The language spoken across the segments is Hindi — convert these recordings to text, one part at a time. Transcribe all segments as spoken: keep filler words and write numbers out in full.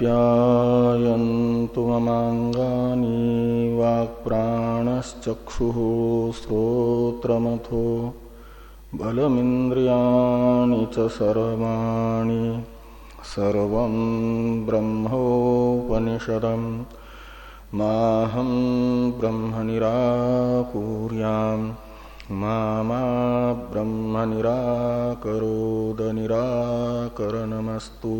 ध्यायन्तु ममाङ्गानि वाक्प्राणश्चक्षुः श्रोत्रमथो बलमिन्द्रियाणि च सर्वाणि सर्वं ब्रह्मोपनिषदम् माहं ब्रह्म निराकुर्याम् मा मा ब्रह्म निराकरोद निराकरणमस्तु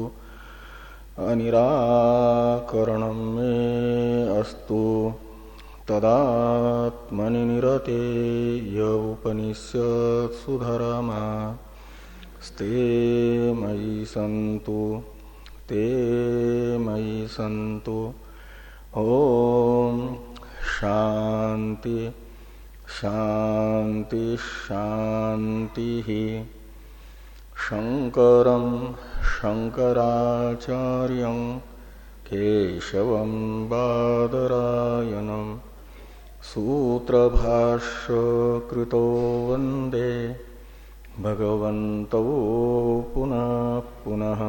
अनिराकरणं मे अस्तु तदात्मनि निरते य उपनिषत्सु धर्मा स्ते मयि सन्तु ते मयि सन्तु। ओम शांति शांति शांति। शंकरं शंकराचार्यं केशवं बादरायणं सूत्रभाष्य कृतो वंदे भगवन्तौ पुनः पुनः।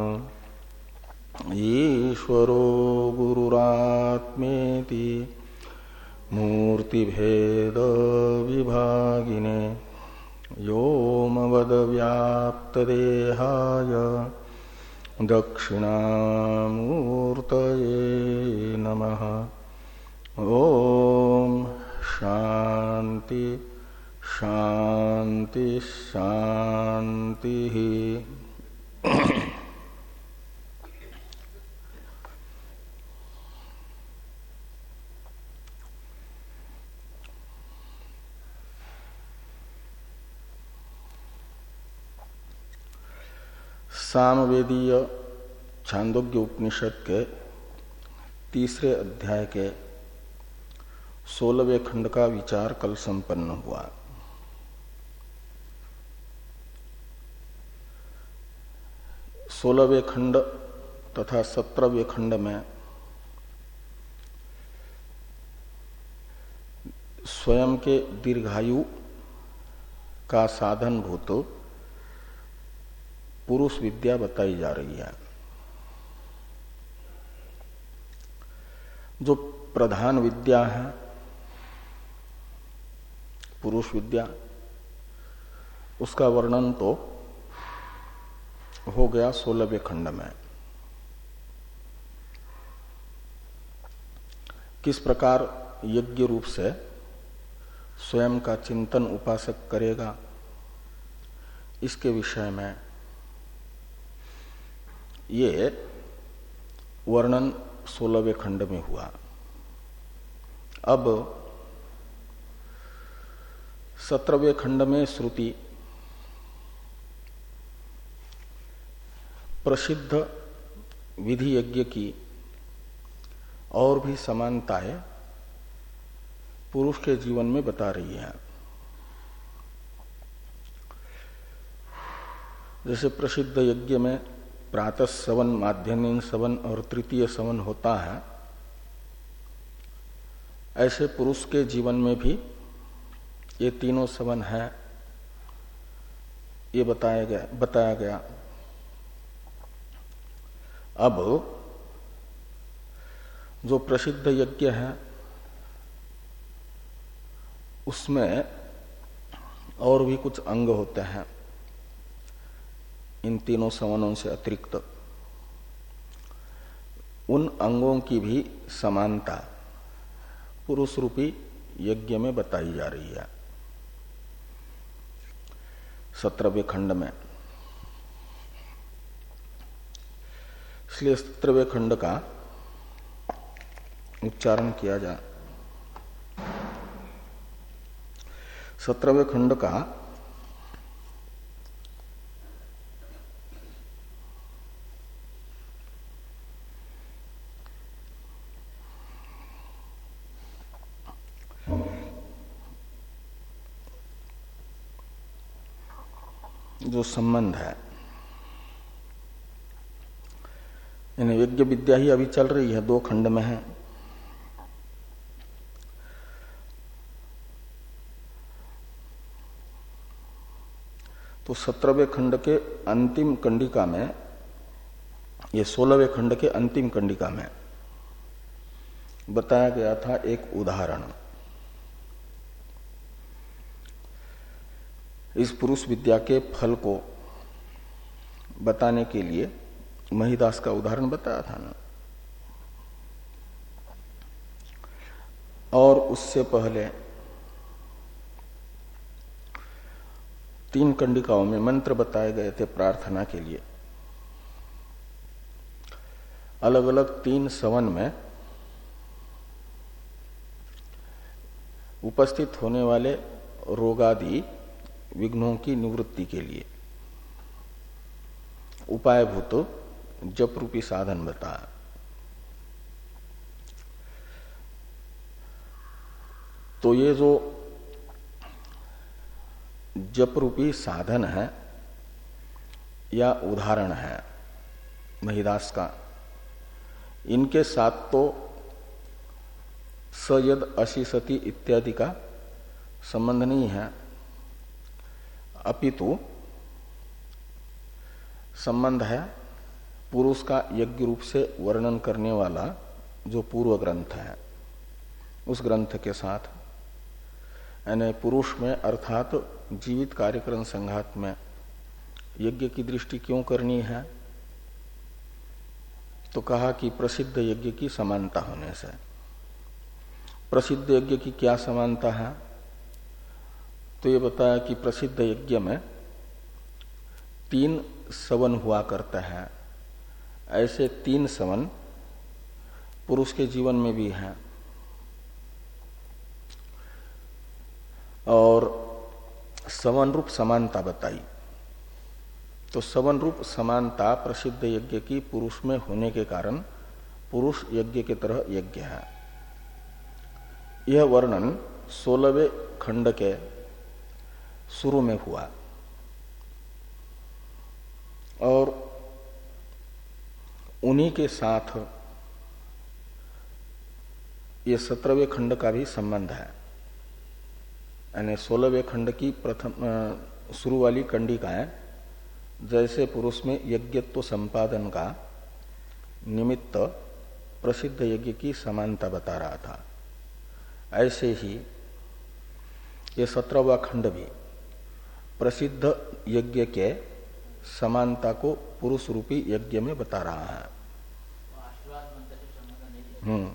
ईश्वरो गुरुरात्मेति मूर्तिभेद विभागिने व्योमवद्व्याप्तदेहाय दक्षिणामूर्तये नमः। ओम शांति शांति शांति। सामवेदीय छांदोग्य उपनिषद के तीसरे अध्याय के सोलहवें खंड का विचार कल संपन्न हुआ। सोलहवें खंड तथा सत्रहवें खंड में स्वयं के दीर्घायु का साधन भूत पुरुष विद्या बताई जा रही है। जो प्रधान विद्या है पुरुष विद्या, उसका वर्णन तो हो गया सोलहवें खंड में। किस प्रकार यज्ञ रूप से स्वयं का चिंतन उपासक करेगा, इसके विषय में ये वर्णन सोलहवें खंड में हुआ। अब सत्रहवें खंड में श्रुति प्रसिद्ध विधि यज्ञ की और भी समानताएं पुरुष के जीवन में बता रही है। जैसे प्रसिद्ध यज्ञ में प्रातः सवन, माध्यन्हीन सवन और तृतीय सवन होता है, ऐसे पुरुष के जीवन में भी ये तीनों सवन है, ये बताया गया बताया गया। अब जो प्रसिद्ध यज्ञ है उसमें और भी कुछ अंग होते हैं इन तीनों सवनों से अतिरिक्त। उन अंगों की भी समानता पुरुष रूपी यज्ञ में बताई जा रही है सत्रहवें खंड में। इसलिए सत्रहवें खंड का उच्चारण किया जाए। सत्रहवें खंड का जो संबंध है, इन यज्ञ विद्या ही अभी चल रही है, दो खंड में है। तो सत्रहवें खंड के अंतिम कंडिका में ये सोलहवें खंड के अंतिम कंडिका में बताया गया था एक उदाहरण। इस पुरुष विद्या के फल को बताने के लिए महिदास का उदाहरण बताया था ना। और उससे पहले तीन कंडिकाओं में मंत्र बताए गए थे प्रार्थना के लिए। अलग अलग तीन सवन में उपस्थित होने वाले रोगादि विघ्नों की निवृत्ति के लिए उपायभूत जप रूपी साधन बताया। तो ये जो जप रूपी साधन है या उदाहरण है महिदास का, इनके साथ तो सयद अशिसति इत्यादि का संबंध नहीं है, अपितु संबंध है पुरुष का यज्ञ रूप से वर्णन करने वाला जो पूर्व ग्रंथ है उस ग्रंथ के साथ। यानी पुरुष में अर्थात जीवित कार्यक्रम संघात में यज्ञ की दृष्टि क्यों करनी है, तो कहा कि प्रसिद्ध यज्ञ की समानता होने से। प्रसिद्ध यज्ञ की क्या समानता है, तो ये बताया कि प्रसिद्ध यज्ञ में तीन सवन हुआ करता है। ऐसे तीन सवन पुरुष के जीवन में भी हैं। और सवन रूप समानता बताई। तो सवन रूप समानता प्रसिद्ध यज्ञ की पुरुष में होने के कारण पुरुष यज्ञ की तरह यज्ञ है। यह वर्णन सोलहवें खंड के शुरू में हुआ और उन्हीं के साथ ये सत्रहवें खंड का भी संबंध है। यानी सोलहवें खंड की प्रथम शुरू वाली कंडिकाएं जैसे पुरुष में यज्ञत्व संपादन का निमित्त प्रसिद्ध यज्ञ की समानता बता रहा था, ऐसे ही ये सत्रहवां खंड भी प्रसिद्ध यज्ञ के समानता को पुरुष रूपी यज्ञ में बता रहा है। हम्म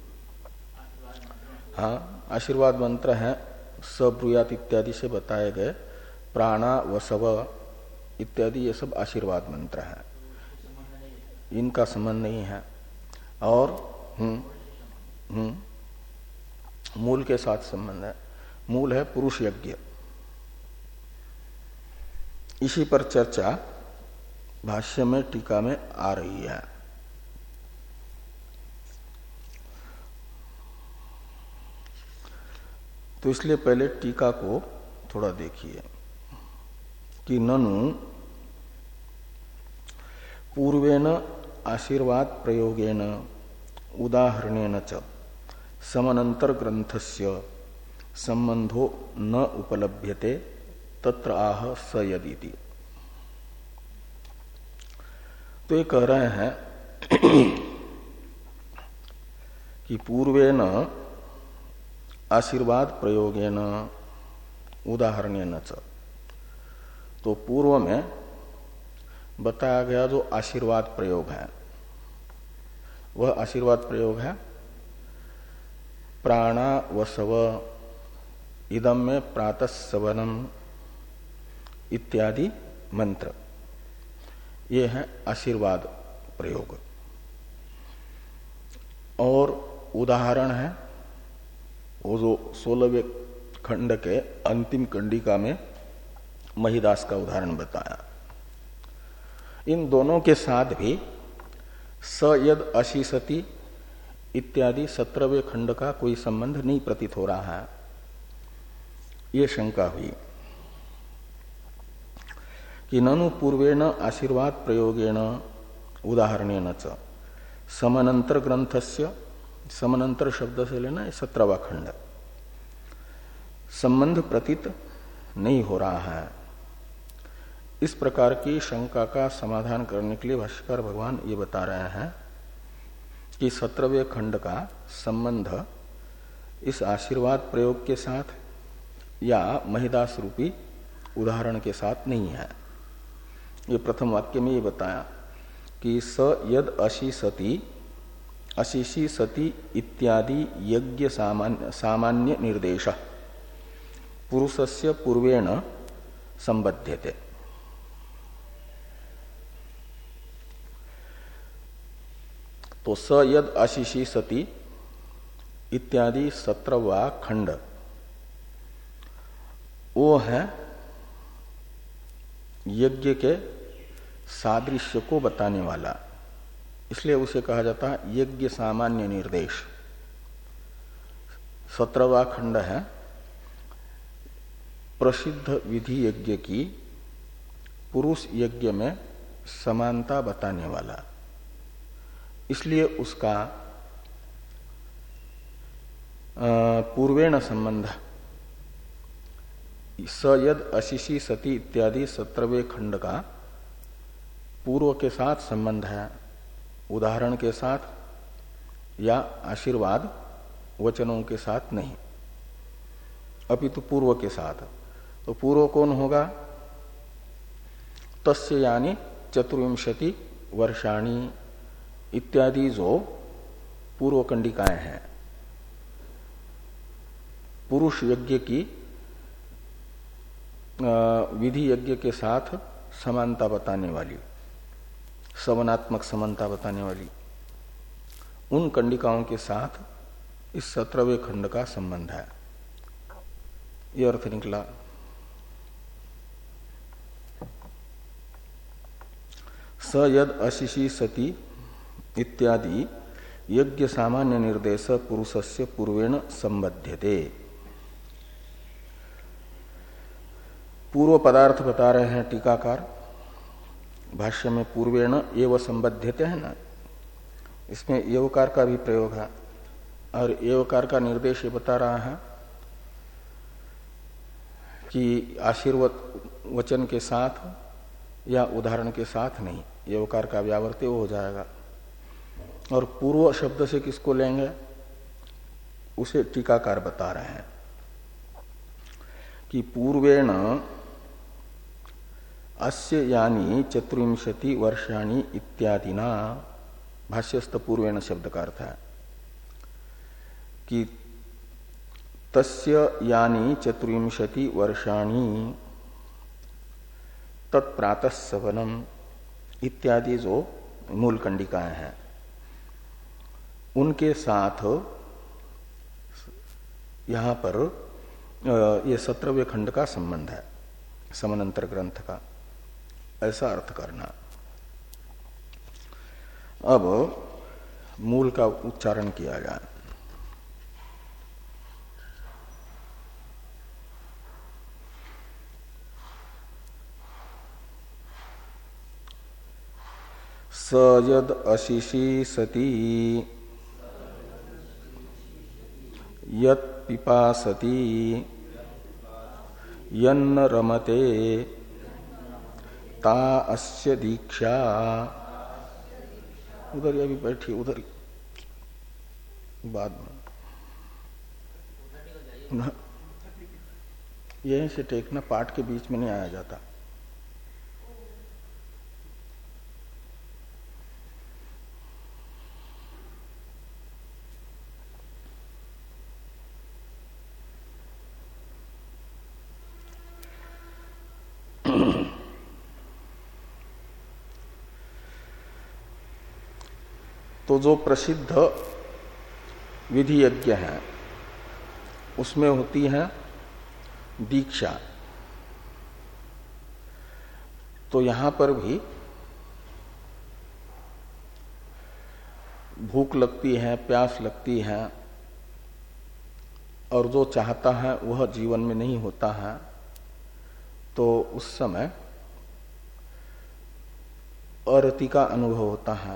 हाँ, आशीर्वाद मंत्र है सब्रूयात इत्यादि से बताए गए प्राणा वसव इत्यादि, ये सब आशीर्वाद मंत्र है, इनका संबंध नहीं है। और हम्म हम्म मूल के साथ संबंध है। मूल है पुरुष यज्ञ। इसी पर चर्चा भाष्य में टीका में आ रही है। तो इसलिए पहले टीका को थोड़ा देखिए कि ननु पूर्वेन आशीर्वाद प्रयोगेन उदाहरणेन च समनंतर ग्रंथस्य संबंधो न उपलभ्यते तत्र आह स यदिति। तो ये कह रहे हैं कि पूर्वेन आशीर्वाद प्रयोगेन उदाहरणेन च, तो पूर्व में बताया गया जो आशीर्वाद प्रयोग है वह आशीर्वाद प्रयोग है प्राणा वसव इदम में प्रातः सवनम इत्यादि मंत्र, ये है आशीर्वाद प्रयोग। और उदाहरण है वो जो सोलहवें खंड के अंतिम कंडिका में महिदास का उदाहरण बताया। इन दोनों के साथ भी स यद अशिसति इत्यादि सत्रहवें खंड का कोई संबंध नहीं प्रतीत हो रहा है, ये शंका हुई कि ननु पूर्वेण आशीर्वाद प्रयोगेण उदाहरणेन च समनंतर ग्रंथस्य, समनंतर शब्द से लेना सत्रहवां खंड, संबंध प्रतीत नहीं हो रहा है। इस प्रकार की शंका का समाधान करने के लिए भाष्यकार भगवान ये बता रहे हैं कि सत्रहवें खंड का संबंध इस आशीर्वाद प्रयोग के साथ या महिदास रूपी उदाहरण के साथ नहीं है। ये प्रथम वाक्य में ये बताया कि स यद अशिसति अशिषि सति इत्यादि यज्ञ सामान्य सामान्य निर्देश पुरुषस्य पूर्वेण संबध्यते। तो स यद अशिषि सति इत्यादि सत्रहवां खंड वो है यज्ञ के सादृश्य को बताने वाला, इसलिए उसे कहा जाता है यज्ञ सामान्य निर्देश। सत्रहवां खंड है प्रसिद्ध विधि यज्ञ की पुरुष यज्ञ में समानता बताने वाला, इसलिए उसका पूर्वेण संबंध स यद अशिषि सति इत्यादि सत्रहवें खंड का पूर्व के साथ संबंध है, उदाहरण के साथ या आशीर्वाद वचनों के साथ नहीं, अपितु पूर्व के साथ। तो पूर्व कौन होगा? तस्य यानी चतुर्विंशति वर्षाणी इत्यादि जो पूर्व कंडिकाएं हैं, पुरुष यज्ञ की विधि यज्ञ के साथ समानता बताने वाली, सवनात्मक समानता बताने वाली उन कंडिकाओं के साथ इस सत्रहवें खंड का संबंध है। यह अर्थ निकला। स यद अशिषि सति इत्यादि यज्ञ सामान्य निर्देश पुरुषस्य पूर्वेण संबध्यते। पूर्व पदार्थ बता रहे हैं टीकाकार, भाष्य में पूर्वेण एव संबध्यते है ना, इसमें एवकार का भी प्रयोग है और एवकार का निर्देश ये बता रहा है कि आशीर्वाद वचन के साथ या उदाहरण के साथ नहीं, एवकार का व्यावर्त्य हो जाएगा। और पूर्व शब्द से किसको लेंगे उसे टीकाकार बता रहे हैं कि पूर्वेण अस्य यानी चतुर्विंशति वर्षाणी इत्यादिना, भाष्यस्थ पूर्वेण शब्द का अर्थ है कि तस्य यानी चतुर्विंशति वर्षाणी तत्प्रातः सवनम इत्यादि जो मूल कंडिकाएं हैं उनके साथ यहां पर ये सत्रहवें खंड का संबंध है, समानांतर ग्रंथ का, ऐसा अर्थ करना। अब मूल का उच्चारण किया जाए। स यद अशिषि सति यत् पिपासति यन्न रमते ता अस्य दीक्षा। उधर अभी बैठी, उधर बाद में यहीं से टेकना, पाठ के बीच में नहीं आया जाता। तो जो प्रसिद्ध विधि यज्ञ है उसमें होती है दीक्षा। तो यहां पर भी भूख लगती है, प्यास लगती है और जो चाहता है वह जीवन में नहीं होता है, तो उस समय अरति का अनुभव होता है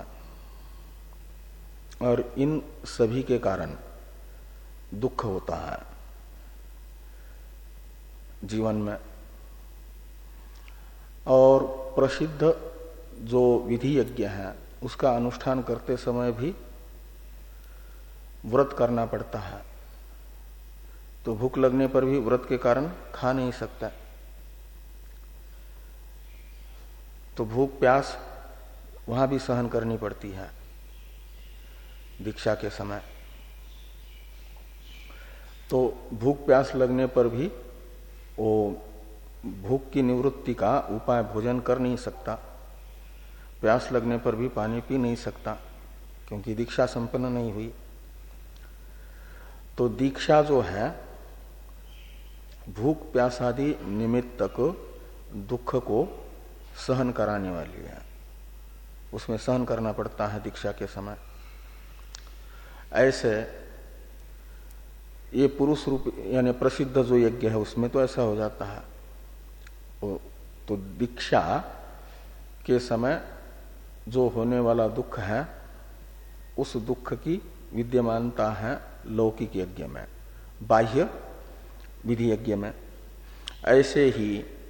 और इन सभी के कारण दुख होता है जीवन में। और प्रसिद्ध जो विधि यज्ञ है उसका अनुष्ठान करते समय भी व्रत करना पड़ता है, तो भूख लगने पर भी व्रत के कारण खा नहीं सकता, तो भूख प्यास वहां भी सहन करनी पड़ती है दीक्षा के समय। तो भूख प्यास लगने पर भी वो भूख की निवृत्ति का उपाय भोजन कर नहीं सकता, प्यास लगने पर भी पानी पी नहीं सकता, क्योंकि दीक्षा संपन्न नहीं हुई। तो दीक्षा जो है भूख प्यास आदि निमित्तक दुख को सहन कराने वाली है, उसमें सहन करना पड़ता है दीक्षा के समय। ऐसे ये पुरुष रूप यानी प्रसिद्ध जो यज्ञ है उसमें तो ऐसा हो जाता है। तो दीक्षा के समय जो होने वाला दुख है उस दुख की विद्यमानता है लौकिक यज्ञ में, बाह्य विधि यज्ञ में। ऐसे ही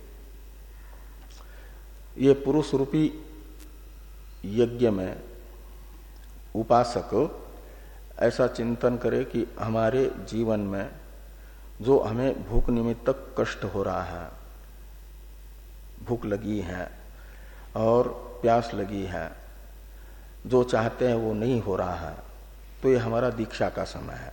ये पुरुष रूपी यज्ञ में उपासक ऐसा चिंतन करे कि हमारे जीवन में जो हमें भूख निमित्तक कष्ट हो रहा है, भूख लगी है और प्यास लगी है, जो चाहते हैं वो नहीं हो रहा है, तो ये हमारा दीक्षा का समय है,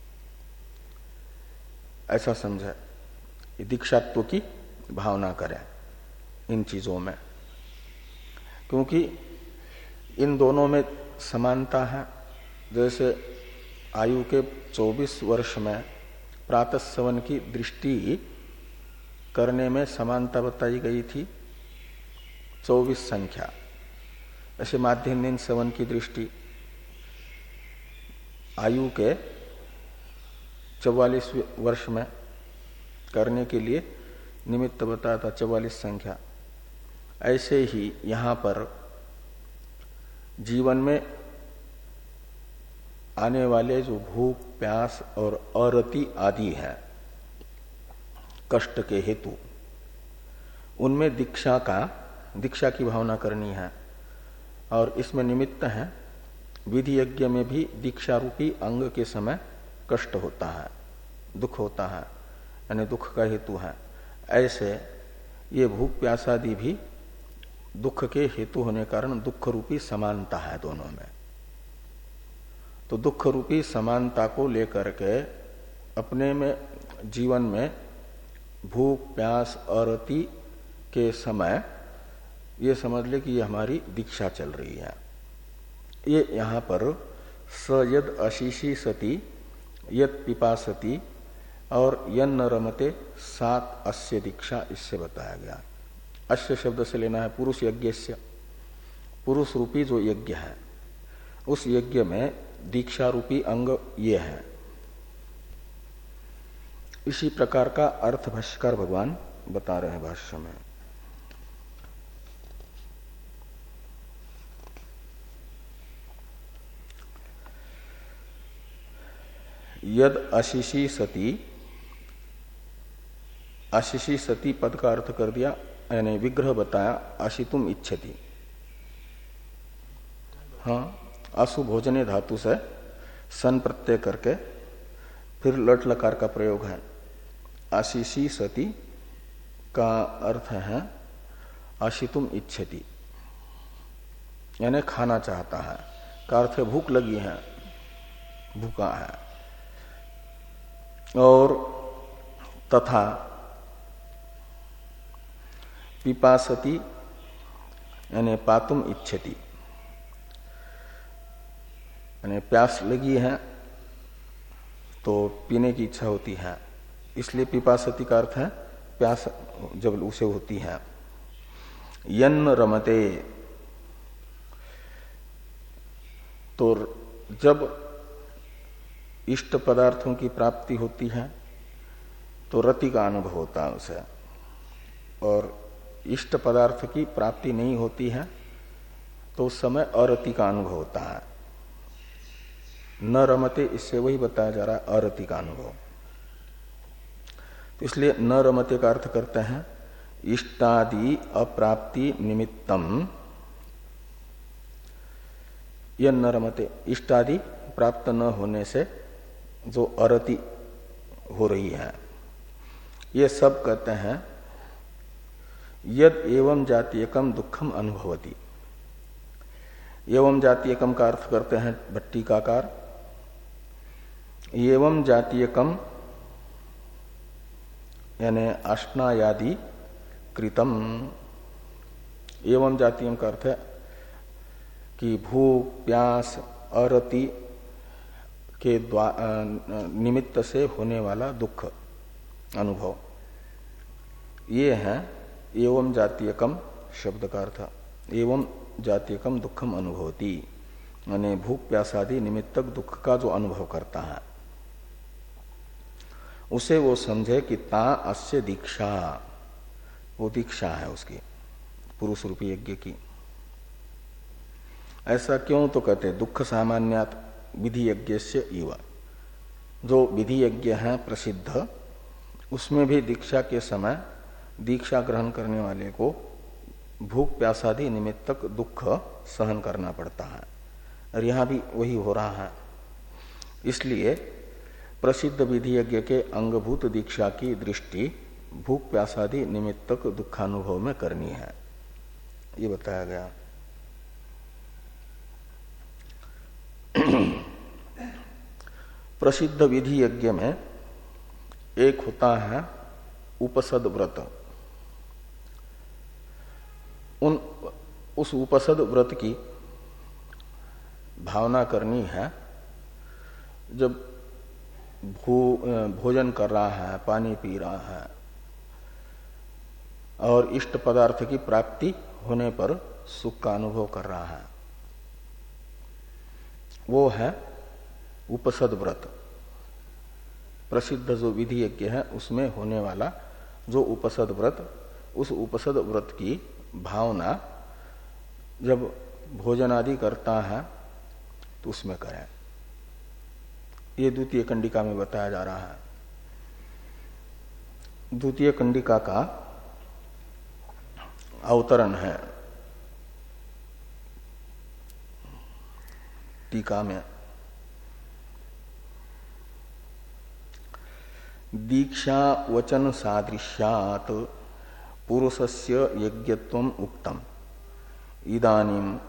ऐसा समझे। दीक्षात्व की भावना करें इन चीजों में, क्योंकि इन दोनों में समानता है। जैसे आयु के चौबीस वर्ष में प्रातः सेवन की दृष्टि करने में समानता बताई गई थी, चौबीस संख्या। ऐसे माध्याह्न सेवन की दृष्टि आयु के चौवालीस वर्ष में करने के लिए निमित्त बताया था, चौवालीस संख्या। ऐसे ही यहाँ पर जीवन में आने वाले जो भूख प्यास और अरति आदि है कष्ट के हेतु, उनमें दीक्षा का दीक्षा की भावना करनी है। और इसमें निमित्त है विधि यज्ञ में भी दीक्षा रूपी अंग के समय कष्ट होता है, दुख होता है, यानी दुख का हेतु है। ऐसे ये भूख प्यास आदि भी दुख के हेतु होने कारण दुख रूपी समानता है दोनों में। तो दुख रूपी समानता को लेकर के अपने में जीवन में भूख प्यास और अति के समय ये समझ ले कि ये हमारी दीक्षा चल रही है। ये यहाँ पर स यद अशीषी सती यद पिपासती और यन्न रमते सात अस्य दीक्षा, इससे बताया गया। अस्य शब्द से लेना है पुरुष यज्ञ से, पुरुष रूपी जो यज्ञ है उस यज्ञ में दीक्षा रूपी अंग ये है। इसी प्रकार का अर्थ भाष्यकार भगवान बता रहे हैं भाष्य में। यद आशीषी सती, आशीषी सती पद का अर्थ कर दिया, यानी विग्रह बताया आशितुम इच्छति। हाँ, आसु भोजने धातु से सन प्रत्यय करके फिर लट लकार का प्रयोग है। आशीषी सती का अर्थ है आशितुम इच्छति, यानी खाना चाहता है, का अर्थ है भूख लगी है, भूखा है। और तथा पिपासती यानी पातुम इच्छति, यानी प्यास लगी है तो पीने की इच्छा होती है, इसलिए पिपासती का अर्थ है प्यास जब उसे होती है। यन्न रमते, तो जब इष्ट पदार्थों की प्राप्ति होती है तो रति का अनुभव होता है उसे, और इष्ट पदार्थ की प्राप्ति नहीं होती है तो उस समय अरति का अनुभव होता है। न रमते, इससे वही बताया जा रहा है अरति का अनुभव। तो इसलिए न रमते का अर्थ करते हैं इष्टादि अप्राप्ति निमित्तम यह न रमते, इष्टादि प्राप्त न होने से जो अरति हो रही है, ये सब कहते हैं यद एवं जातीयकम दुखम अनुभवती। एवं जातीयकम का अर्थ करते हैं भट्टिकाकार। एवं जातीयकम यानी अश्नायादि कृतम। एवं जातीयम का अर्थ है कि भूख प्यास अरति के निमित्त से होने वाला दुख अनुभव, ये है एवं जातीयकम शब्द का अर्थ। एवं जातीयकम दुखम अनुभवती यानी भूख प्यासादि निमित्तक दुख का जो अनुभव करता है उसे वो समझे कि ता अस्य दीक्षा, वो दीक्षा है उसकी पुरुष रूपी यज्ञ की। ऐसा क्यों? तो कहते दुख सामान्यात विधि यज्ञ से इव। जो विधि यज्ञ है प्रसिद्ध, उसमें भी दीक्षा के समय दीक्षा ग्रहण करने वाले को भूख प्यासादि निमित्तक दुख सहन करना पड़ता है, और यहाँ भी वही हो रहा है। इसलिए प्रसिद्ध विधि यज्ञ के अंगभूत दीक्षा की दृष्टि भूख प्यासादि निमित्तक दुखानुभव में करनी है, ये बताया गया। प्रसिद्ध विधि यज्ञ में एक होता है उपसद व्रत। उन उस उपसद व्रत की भावना करनी है जब भो, भोजन कर रहा है, पानी पी रहा है और इष्ट पदार्थ की प्राप्ति होने पर सुख का अनुभव कर रहा है, वो है उपसद व्रत। प्रसिद्ध जो विधि यज्ञ है उसमें होने वाला जो उपसद व्रत, उस उपसद व्रत की भावना जब भोजन आदि करता है तो उसमें करें। ये द्वितीय कंडिका में बताया जा रहा है। द्वितीय कंडिका का अवतरण है टीका में। दीक्षा वचन सादृश्यात् पुरुषस्य यज्ञत्वम उक्तम इदानीम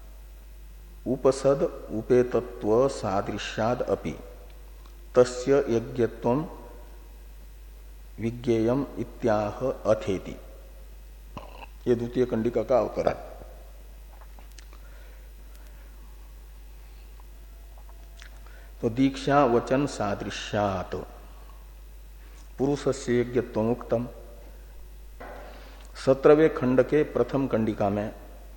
उपसद उपेतत्व सादृश्याद अपि तस्य यज्ञत्वम विज्ञेयम इत्याह अथेति। ये द्वितीय कंडिका का अवतरण। तो दीक्षा वचन सादृश्यात् पुरुषस्य यज्ञत्वम उक्तम, सत्रहवें खंड के प्रथम कंडिका में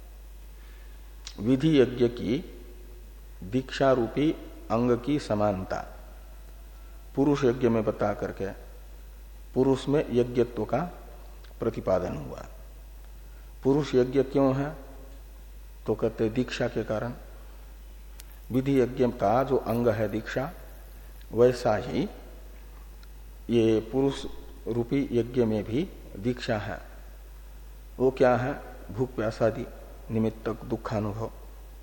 विधि यज्ञ की दीक्षा रूपी अंग की समानता पुरुष यज्ञ में बता करके पुरुष में यज्ञत्व का प्रतिपादन हुआ। पुरुष यज्ञ क्यों है? तो कहते दीक्षा के कारण। विधि यज्ञ का जो अंग है दीक्षा, वैसा ही ये पुरुष रूपी यज्ञ में भी दीक्षा है। वो क्या है? भूख प्यासादि निमित्तक दुखानुभव।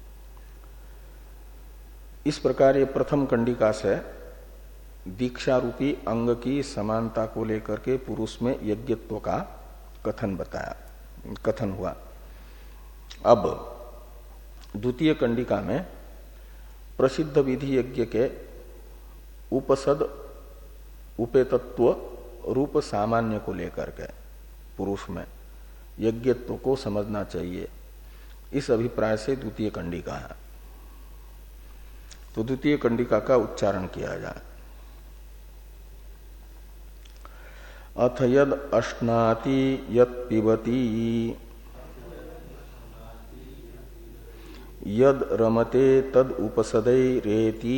इस प्रकार ये प्रथम कंडिका से दीक्षा रूपी अंग की समानता को लेकर के पुरुष में यज्ञत्व का कथन बताया, कथन हुआ। अब द्वितीय कंडिका में प्रसिद्ध विधि यज्ञ के उपसद उपेतत्व रूप सामान्य को लेकर के पुरुष में यज्ञत्व को समझना चाहिए, इस अभिप्राय से द्वितीय कंडिका है। तो द्वितीय कंडिका का उच्चारण किया जाए। अथ यद अश्नाति यत् पिबति यद रमते तद उपसदैरेति।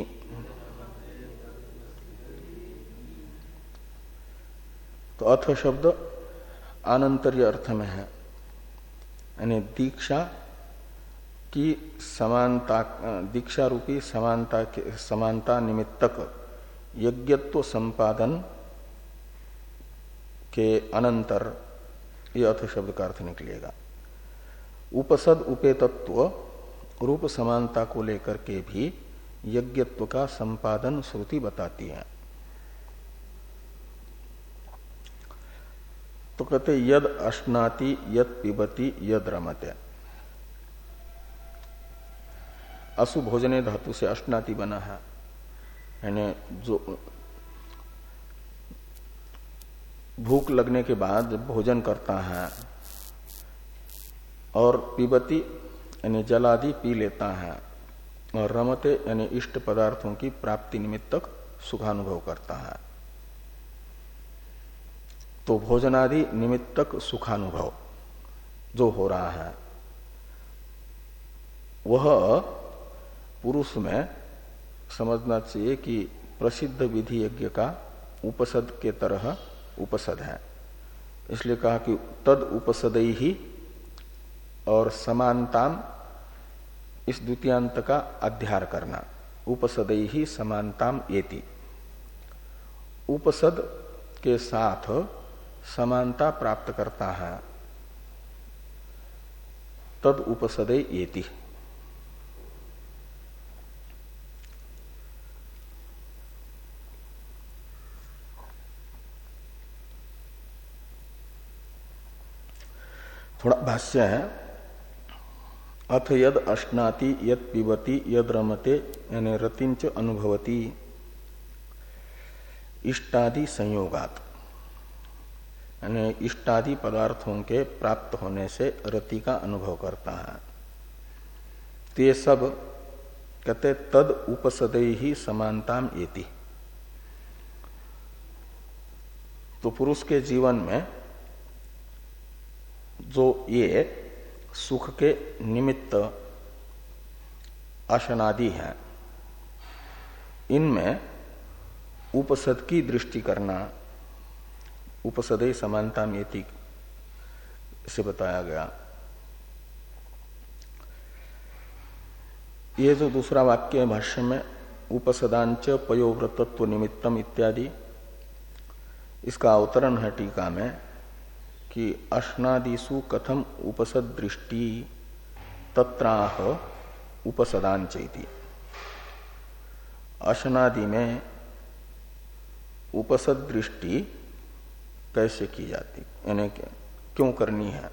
तो अथ शब्द आनंतर्य अर्थ में है, यानी दीक्षा की समानता, दीक्षा रूपी समानता के समानता निमित्तक यज्ञत्व संपादन के अनंतर ये अथ शब्द का अर्थ निकलेगा। उपसद उपेतत्व रूप समानता को लेकर के भी यज्ञत्व का संपादन श्रुति बताती है। तो कहते यद अश्नाति यद पिबति यद रमते। असु भोजने धातु से अश्नाति बना है, यानी जो भूख लगने के बाद भोजन करता है और पिबति यानी जल आदि पी लेता है और रमते यानी इष्ट पदार्थों की प्राप्ति निमित्तक सुखानुभव करता है। तो भोजनादि निमित्तक सुखानुभव जो हो रहा है वह पुरुष में समझना चाहिए कि प्रसिद्ध विधि यज्ञ का उपसद के तरह उपसद है। इसलिए कहा कि तद उपसदई ही और समानताम इस द्वितीयांत का अध्यार करना। उपसदई ही समानताम एति, उपसद के साथ समानता प्राप्त करता है। तद उपसदई एति। थोड़ा भाष्य है। अथ यद अश्नाति यद पिबति यद रमते यानी रतिंच अनुभवती इष्टादि संयोगात, यानी इष्टादि पदार्थों के प्राप्त होने से रति का अनुभव करता है। तो ये सब कहते तद उपसदय ही समानताम एति। तो पुरुष के जीवन में जो ये सुख के निमित्त अशनादि है, इनमें उपसद की दृष्टि करना उपसदय समानता मेति से बताया गया। ये जो दूसरा वाक्य है भाष्य में, उपसदांच पयोव्रतत्व निमित्तम इत्यादि, इसका अवतरण है टीका में कि अश्नादिषु कथम उपसद दृष्टि तत्राह उपसदांच इति। अश्नादि में उपसद दृष्टि कैसे की जाती, यानी क्यों करनी है।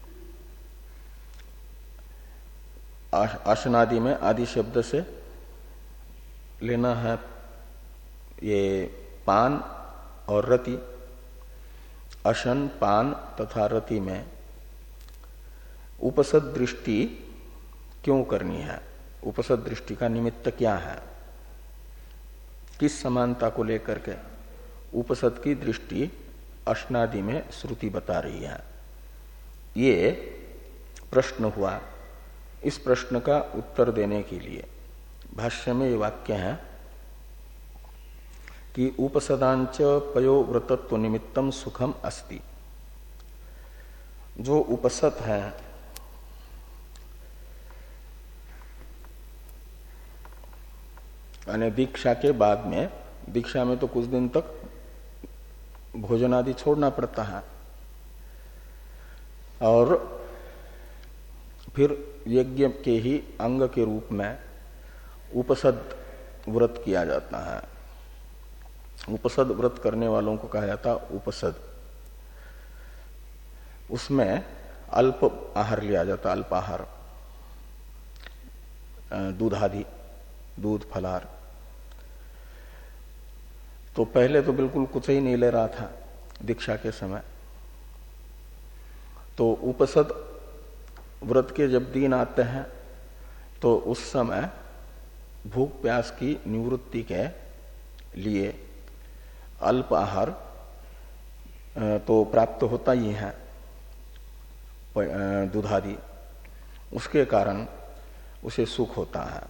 अश्नादि में आदि शब्द से लेना है ये पान और रति। अशन, पान तथा रति में उपसद दृष्टि क्यों करनी है, उपसद दृष्टि का निमित्त क्या है, किस समानता को लेकर के उपसद की दृष्टि अश्नादि में श्रुति बता रही है, ये प्रश्न हुआ। इस प्रश्न का उत्तर देने के लिए भाष्य में ये वाक्य है कि उपसदांच पयो व्रतत्व निमित्तम सुखम अस्ति। जो उपसत है यानी दीक्षा के बाद में, दीक्षा में तो कुछ दिन तक भोजन आदि छोड़ना पड़ता है और फिर यज्ञ के ही अंग के रूप में उपसद व्रत किया जाता है। उपसद व्रत करने वालों को कहा जाता उपसद। उसमें अल्प आहार लिया जाता, अल्पाहार, दूध आदि, दूध फलाहार। तो पहले तो बिल्कुल कुछ ही नहीं ले रहा था दीक्षा के समय। तो उपसद व्रत के जब दिन आते हैं तो उस समय भूख प्यास की निवृत्ति के लिए अल्प आहार तो प्राप्त होता ही है, दूधादि, उसके कारण उसे सुख होता है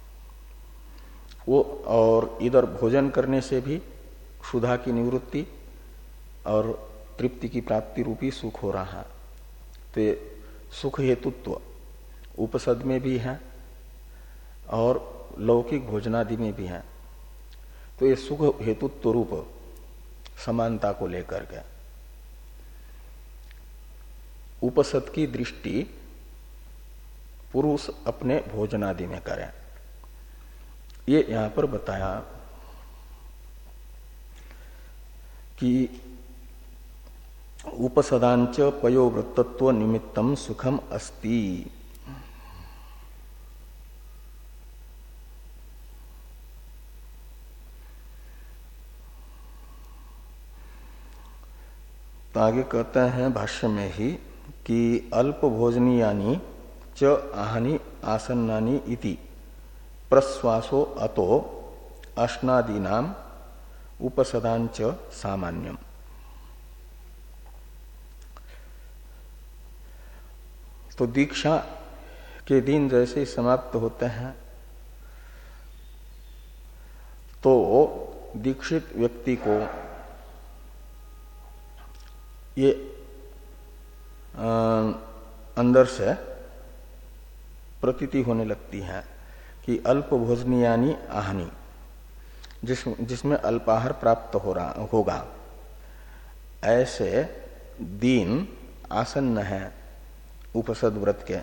वो। और इधर भोजन करने से भी क्षुधा की निवृत्ति और तृप्ति की प्राप्ति रूपी सुख हो रहा है। तो सुख हेतुत्व उपसद में भी है और लौकिक भोजनादि में भी है। तो ये सुख हेतुत्व रूप समानता को लेकर के उपसद की दृष्टि पुरुष अपने भोजनादि में करे। ये यहां पर बताया कि उपसदांच पयोवृत्तत्व निमित्तम सुखम अस्ति। तो आगे कहते हैं भाष्य में ही कि अल्प भोजनीयानि च आहनि आसन्नानि इति प्रश्वासो अतो अश्नादीनाम उपसदांच सामान्यम। तो दीक्षा के दिन जैसे ही समाप्त होते हैं तो दीक्षित व्यक्ति को ये आ, अंदर से प्रतीति होने लगती है कि अल्प भोजनीयानि आहनि, जिस जिसमें अल्पाहार प्राप्त हो रहा होगा, ऐसे दिन आसन्न है उपसद व्रत के।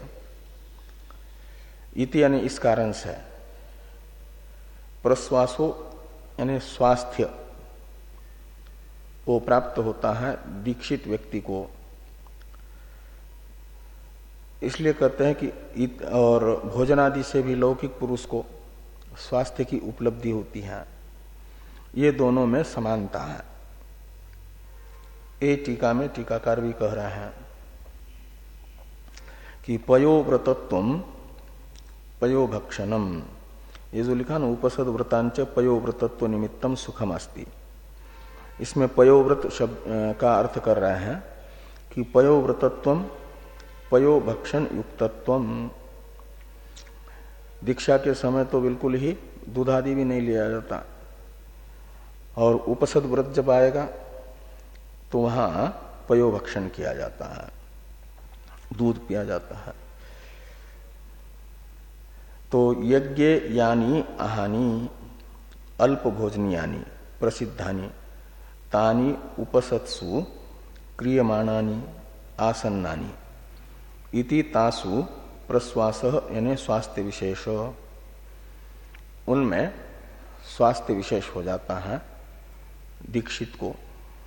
इति यानी इस कारण से, प्रश्वासो यानी स्वास्थ्य वो प्राप्त होता है दीक्षित व्यक्ति को। इसलिए कहते हैं कि और भोजनादि से भी लौकिक पुरुष को स्वास्थ्य की उपलब्धि होती है। ये दोनों में समानता है। ये टीका में टीकाकार भी कह रहे हैं कि पयोव्रतत्वम पयोभक्षणम, ये जो लिखा ना उपसद व्रतांच पयोव्रतत्व निमित्तम सुखम अस्ति, इसमें पयोव्रत शब्द का अर्थ कर रहे हैं कि पयोव्रतत्वम पयोभक्षण युक्तत्वम। दीक्षा के समय तो बिल्कुल ही दूध आदि भी नहीं लिया जाता, और उपसद व्रत जब आएगा तो वहां पयोभक्षण किया जाता है, दूध पिया जाता है। तो यज्ञ यानी आहानि अल्प भोजनीयानि प्रसिद्धानि तानि उपसत्सु क्रियमाणानि आसन्नानि इति तासु प्रश्वास यानी स्वास्थ्य विशेष, उनमें स्वास्थ्य विशेष हो जाता है दीक्षित को।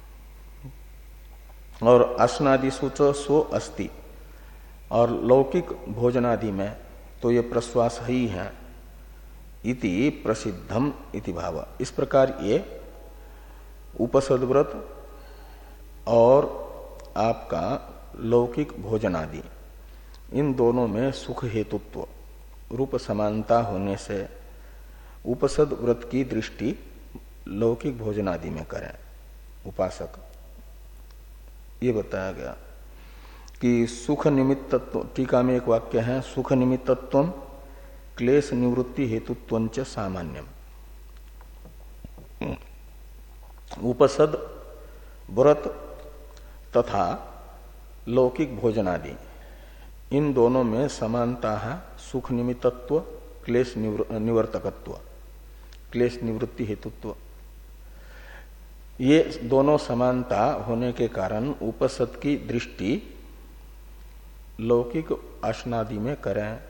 और आसनादिषु च सो अस्ति, और लौकिक भोजनादि में तो ये प्रश्वास ही है। इति प्रसिद्धम इति भाव, इस प्रकार ये उपसद व्रत और आपका लौकिक भोजनादि, इन दोनों में सुख हेतुत्व रूप समानता होने से उपसद व्रत की दृष्टि लौकिक भोजनादि में करें उपासक। ये बताया गया कि सुख निमित्तत्व, टीका में एक वाक्य है, सुख निमित्तत्व क्लेश निवृत्ति हेतुत्वंच सामान्यम। उपसद व्रत तथा लौकिक भोजनादि, इन दोनों में समानता है सुख निमित्तत्व क्लेश निवर्तकत्व, क्लेश निवृत्ति हेतुत्व। ये दोनों समानता होने के कारण उपसद की दृष्टि लौकिक आसनादि में करें,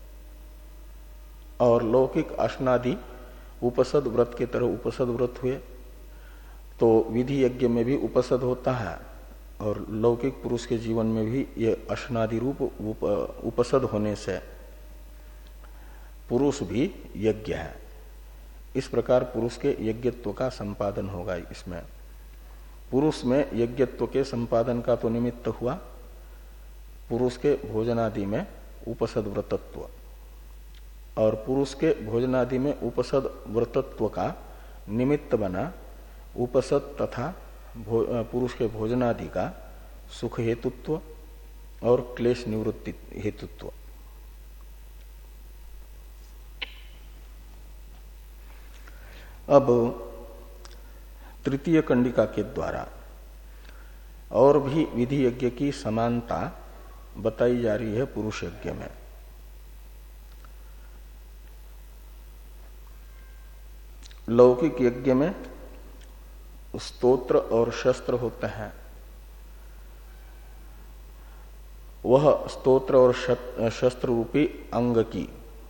और लौकिक आसनादि उपसद व्रत के तरह उपसद व्रत हुए तो विधि यज्ञ में भी उपसद होता है, और लौकिक पुरुष के जीवन में भी ये आसनादि रूप उप, उपसद होने से पुरुष भी यज्ञ है। इस प्रकार पुरुष के यज्ञत्व का संपादन होगा। इसमें पुरुष में यज्ञत्व के संपादन का तो निमित्त हुआ पुरुष के भोजनादि में उपसद व्रतत्व, और पुरुष के भोजनादि में उपसद व्रतत्व का निमित्त बना उपसद तथा पुरुष के भोजनादि का सुख हेतुत्व और क्लेश निवृत्ति हेतुत्व। अब तृतीय कंडिका के द्वारा और भी विधि यज्ञ की समानता बताई जा रही है पुरुष यज्ञ में। लौकिक यज्ञ में स्तोत्र और शस्त्र होते हैं, वह स्तोत्र और शस्त्र रूपी अंग की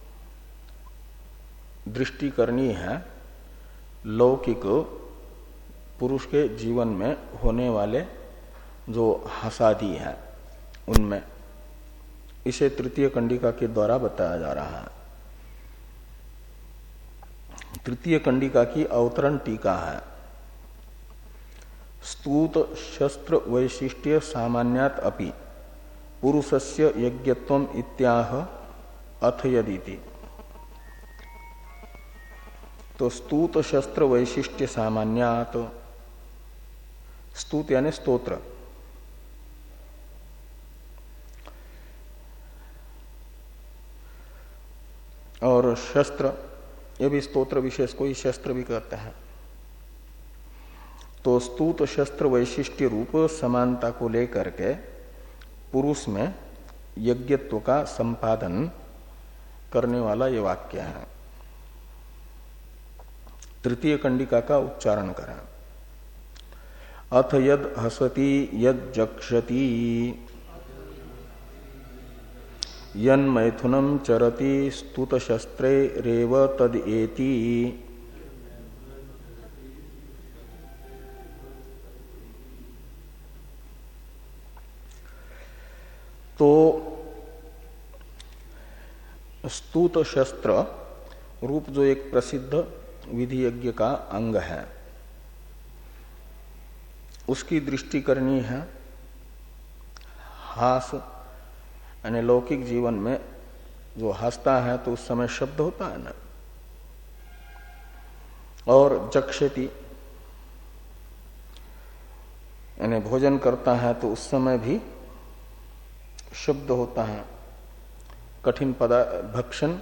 दृष्टि करनी है लौकिक पुरुष के जीवन में होने वाले जो हसादी है उनमें। इसे तृतीय कंडिका के द्वारा बताया जा रहा है। तृतीय कंडिका की अवतरण टीका है। स्तूत शस्त्र वैशिष्ट्य सामान्यात अपि पुरुषस्य यज्ञत्वम इत्याह अथ यदिति। तो स्तूत शस्त्र वैशिष्ट्य सामान्यात, स्तूत यानी स्तोत्र, और शस्त्र ये भी स्तोत्र विशेष को ही शस्त्र भी कहते हैं। तो स्तूत शस्त्र वैशिष्ट्य रूप समानता को लेकर के पुरुष में यज्ञत्व का संपादन करने वाला ये वाक्य है। तृतीय कंडिका का उच्चारण करें। अथ यद हसति यद जक्षति यन मैथुनम चरति स्तुत शस्त्रे रेव तद एति। तो स्तुत शस्त्र रूप जो एक प्रसिद्ध विधि यज्ञ का अंग है, उसकी दृष्टि करनी है। हास यानी लौकिक जीवन में जो हंसता है तो उस समय शब्द होता है ना, और जक्षति यानी भोजन करता है तो उस समय भी शब्द होता है। कठिन पदार्थ भक्षण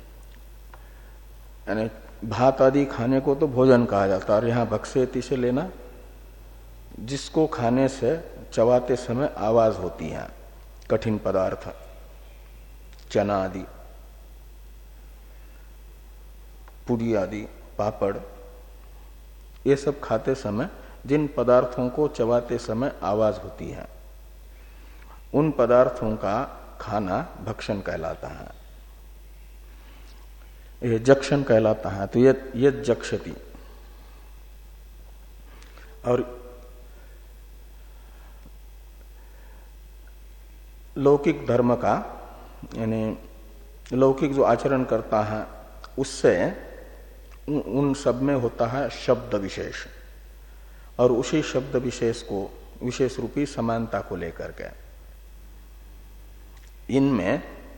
यानी भात आदि खाने को तो भोजन कहा जाता है, और यहाँ भक्षेति से लेना जिसको खाने से चबाते समय आवाज होती है। कठिन पदार्थ, चना आदि, पूरी आदि, पापड़, ये सब खाते समय जिन पदार्थों को चबाते समय आवाज होती है उन पदार्थों का खाना भक्षण कहलाता है, यह जक्षण कहलाता है। तो ये ये जक्षति। और लौकिक धर्म का यानी लौकिक जो आचरण करता है उससे उन, उन सब में होता है शब्द विशेष, और उसी शब्द विशेष को विशेष रूपी समानता को लेकर के इनमें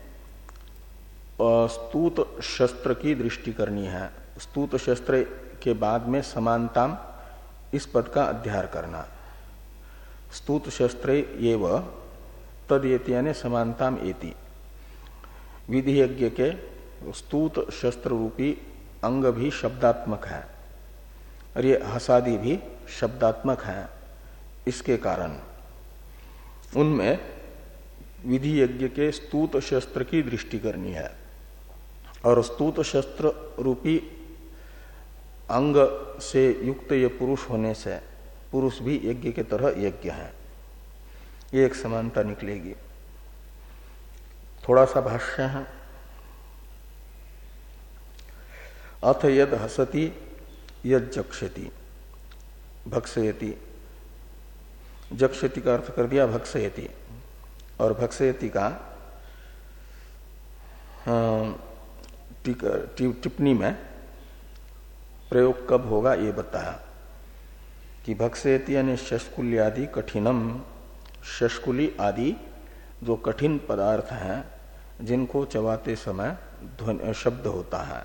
स्तूत शस्त्र की दृष्टि करनी है। स्तूत शस्त्र के बाद में समानताम इस पद का अध्यार करना। स्तूत शस्त्र एव तद एति यानी समानताम एति। विधि यज्ञ के स्तूत शस्त्र रूपी अंग भी शब्दात्मक है और ये हसादी भी शब्दात्मक है। इसके कारण उनमें विधि यज्ञ के स्तूत शस्त्र की दृष्टि करनी है, और स्तूत शस्त्र रूपी अंग से युक्त ये पुरुष होने से पुरुष भी यज्ञ के तरह यज्ञ है। ये एक समानता निकलेगी। थोड़ा सा भाष्य है। अथ यद हसति यद जक्षति भक्षयति। जक्षति का अर्थ कर दिया भक्षयति, और भक्षयति का टिप्पणी में प्रयोग कब होगा ये बताया कि भक्षयति यानी शष्कुली आदि कठिनम। शष्कुली आदि जो कठिन पदार्थ हैं जिनको चबाते समय ध्वनि शब्द होता है,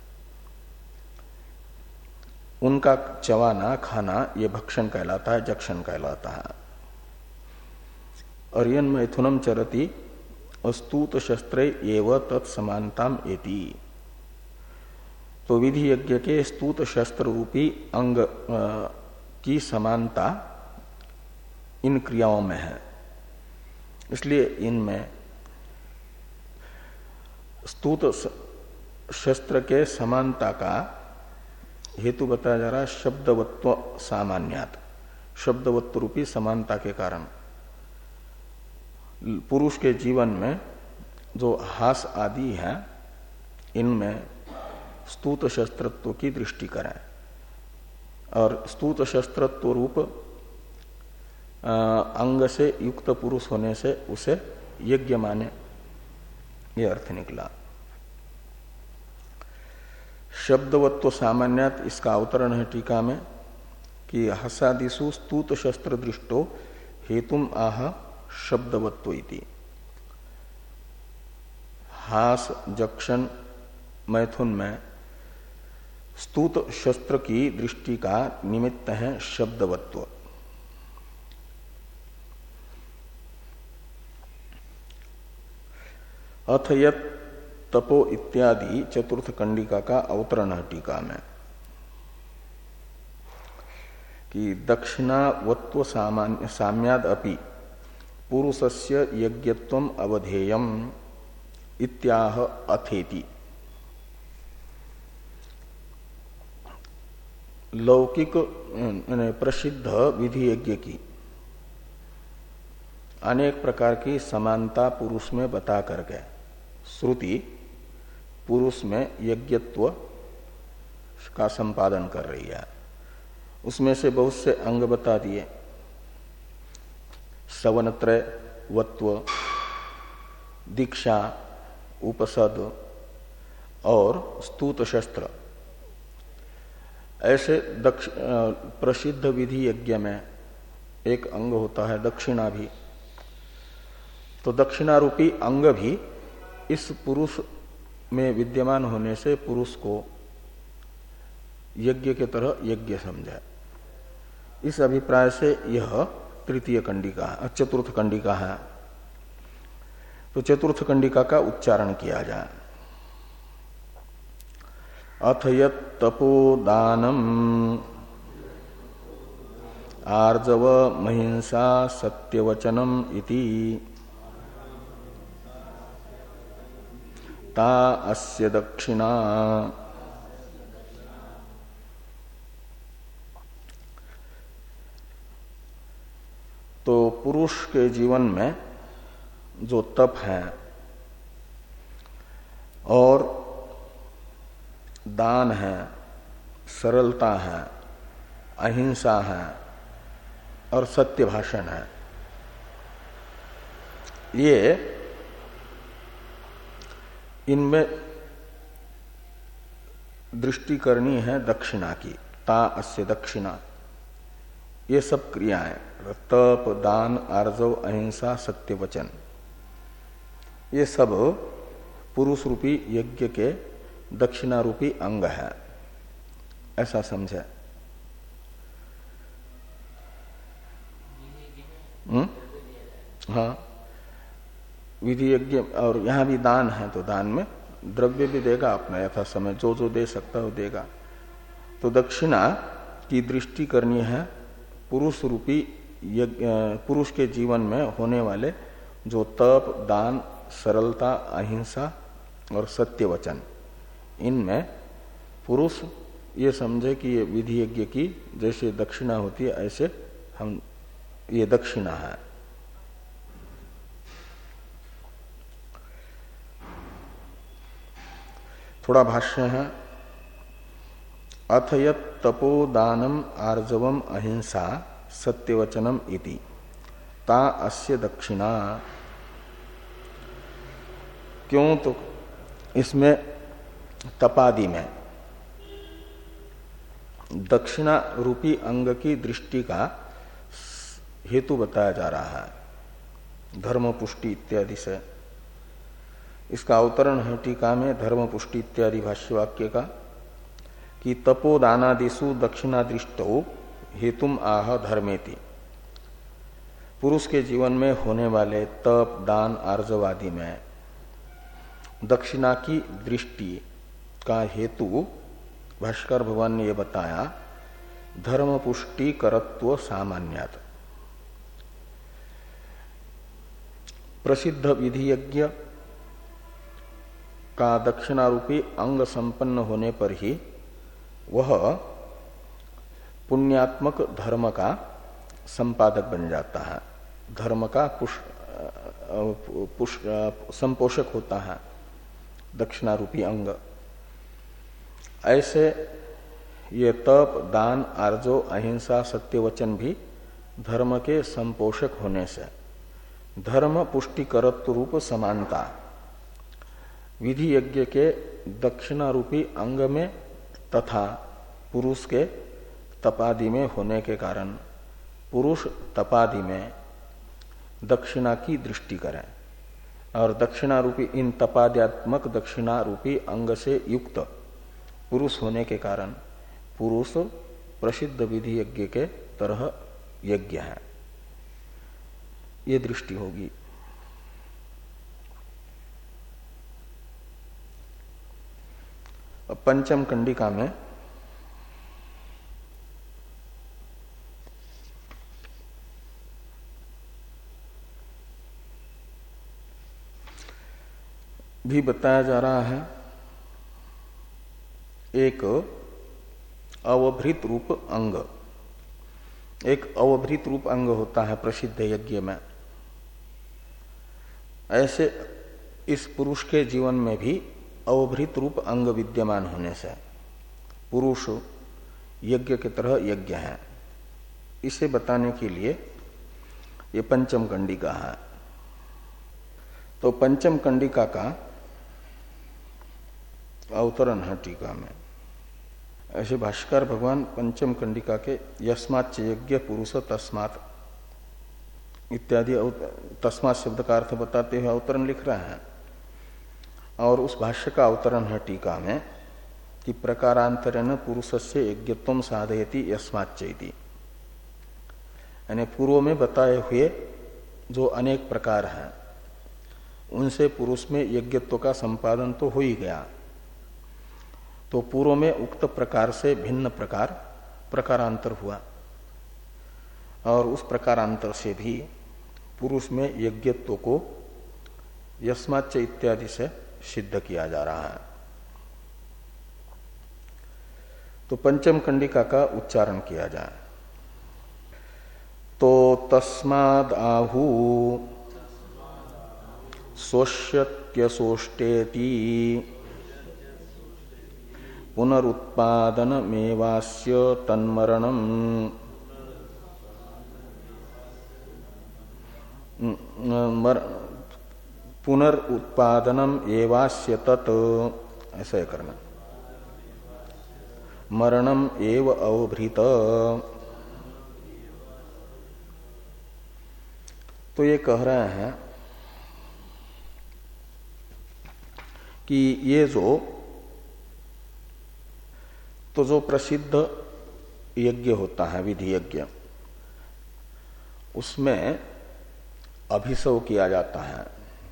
उनका चबाना खाना ये भक्षण कहलाता है, जक्षण कहलाता है। और यन मैथुनम चरति स्तूत शस्त्रे एव तत्समानताम एति। तो विधि यज्ञ के स्तूत शस्त्र रूपी अंग की समानता इन क्रियाओं में है, इसलिए इनमें स्तूत शस्त्र के समानता का हेतु बताया जा रहा है शब्दवत्व सामान्यात। शब्दवत्व रूपी समानता के कारण पुरुष के जीवन में जो हास आदि है इनमें स्तुत शस्त्रत्व की दृष्टि करें और स्तुत शस्त्रत्व रूप अंग से युक्त पुरुष होने से उसे यज्ञ माने, ये अर्थ निकला। शब्दवत्व सामान्यत इसका अवतरण है टीका में कि हसादिषु स्तुत शस्त्र दृष्टो हेतुम आह शब्दवत्व इति। हास जक्षण मैथुन में स्तुत शस्त्र की दृष्टि का निमित्त है शब्दवत्व। अथ यत् तपो इत्यादि चतुर्थ कंडिका का अवतरण है टीका में कि दक्षिणावत्व सामान्य साम्याद अपि पुरुषस्य यज्ञत्वम अवधेयम इत्याह अथेति। लौकिक प्रसिद्ध विधि यज्ञ की अनेक प्रकार की समानता पुरुष में बता करके श्रुति पुरुष में यज्ञत्व का संपादन कर रही है। उसमें से बहुत से अंग बता दिए, सवनत्रय वत्व, दीक्षा, उपसद और स्तुत शस्त्र। ऐसे दक्ष प्रसिद्ध विधि यज्ञ में एक अंग होता है दक्षिणा भी। तो दक्षिणारूपी अंग भी इस पुरुष में विद्यमान होने से पुरुष को यज्ञ के तरह यज्ञ समझा। इस अभिप्राय से यह तृतीय कंडिका चतुर्थ कंडिका है। तो चतुर्थ कंडिका का उच्चारण किया जाए। अथ यत् तपोदानम आर्जव महिंसा सत्यवचनम इति ता अस्य दक्षिणा। तो पुरुष के जीवन में जो तप है और दान है, सरलता है, अहिंसा है और सत्य भाषण है, ये इनमें दृष्टि करनी है दक्षिणा की। ता अस्य दक्षिणा, ये सब क्रियाएं तप, दान, आर्जव, अहिंसा, सत्य वचन, ये सब पुरुष रूपी यज्ञ के दक्षिणा रूपी अंग है, ऐसा समझे। हम्म हाँ, विधि यज्ञ। और यहां भी दान है तो दान में द्रव्य भी देगा अपना यथा समय, जो जो दे सकता है वो देगा। तो दक्षिणा की दृष्टि करनी है पुरुष रूपी यज्ञ, पुरुष के जीवन में होने वाले जो तप, दान, सरलता, अहिंसा और सत्य वचन, इनमें पुरुष ये समझे कि ये विधि यज्ञ की जैसे दक्षिणा होती है ऐसे हम ये दक्षिणा है। थोड़ा भाष्य है। अथ यत् तपोदानम आर्जवम अहिंसा सत्यवचनम इति ता अस्य दक्षिणा। क्यों? तो इसमें तपादि में दक्षिणा रूपी अंग की दृष्टि का हेतु बताया जा रहा है धर्म पुष्टि इत्यादि से। इसका अवतरण है टीका में धर्म पुष्टि इत्यादि भाष्यवाक्य का कि तपोदानादिषु दक्षिणा दृष्टो हेतुम आह धर्मेति। पुरुष के जीवन में होने वाले तप, दान, आर्जव आदि में दक्षिणा की दृष्टि का हेतु भाष्कर भगवान ने यह बताया धर्म पुष्टि करत्व सामान्यत। प्रसिद्ध विधि यज्ञ का दक्षिणारूपी अंग संपन्न होने पर ही वह पुण्यात्मक धर्म का संपादक बन जाता है, धर्म का पुष्ट संपोषक होता है दक्षिणारूपी अंग, ऐसे ये तप, दान, आर्जो, अहिंसा, सत्यवचन भी धर्म के संपोषक होने से धर्म पुष्टिकरत्व रूप समानता विधि यज्ञ के दक्षिणारूपी अंग में तथा पुरुष के तपादि में होने के कारण पुरुष तपादि में दक्षिणा की दृष्टि करें और दक्षिणारूपी इन तपाद्यात्मक दक्षिणारूपी अंग से युक्त पुरुष होने के कारण पुरुष प्रसिद्ध विधि यज्ञ के तरह यज्ञ है, ये दृष्टि होगी। पंचम कंडिका में भी बताया जा रहा है एक अवभृत रूप अंग। एक अवभृत रूप अंग होता है प्रसिद्ध यज्ञ में। ऐसे इस पुरुष के जीवन में भी अवभृत रूप अंग विद्यमान होने से पुरुष यज्ञ की तरह यज्ञ है, इसे बताने के लिए ये पंचम कंडिका है। तो पंचम कंडिका का अवतरण है टीका में। ऐसे भाष्कर भगवान पंचम कंडिका के यस्माच्च यज्ञ पुरुष तस्मात् इत्यादि तस्मात् शब्द का अर्थ बताते हुए अवतरण लिख रहे हैं। और उस भाष्य का अवतरण है टीका में कि प्रकारांतरेण पुरुषस्य यज्ञत्वं साधयति यस्माच्च इति, यानी पूर्व में बताए हुए जो अनेक प्रकार हैं उनसे पुरुष में यज्ञत्व का संपादन तो हो ही गया, तो पूर्व में उक्त प्रकार से भिन्न प्रकार प्रकारांतर हुआ और उस प्रकारांतर से भी पुरुष में यज्ञत्व को यस्माच्च इत्यादि से सिद्ध किया जा रहा है। तो पंचम कंडिका का उच्चारण किया जाए तो तस्माद् आहु सोष्यत्यसोष्टेति पुनरुत्पादनमेवास्य तन्मरणम् पुनरुत्पादनम एवास्य तत्, ऐसा ही करना, मरणम एव अवभृत। तो ये कह रहे हैं कि ये जो तो जो प्रसिद्ध यज्ञ होता है विधि यज्ञ, उसमें अभिसव किया जाता है।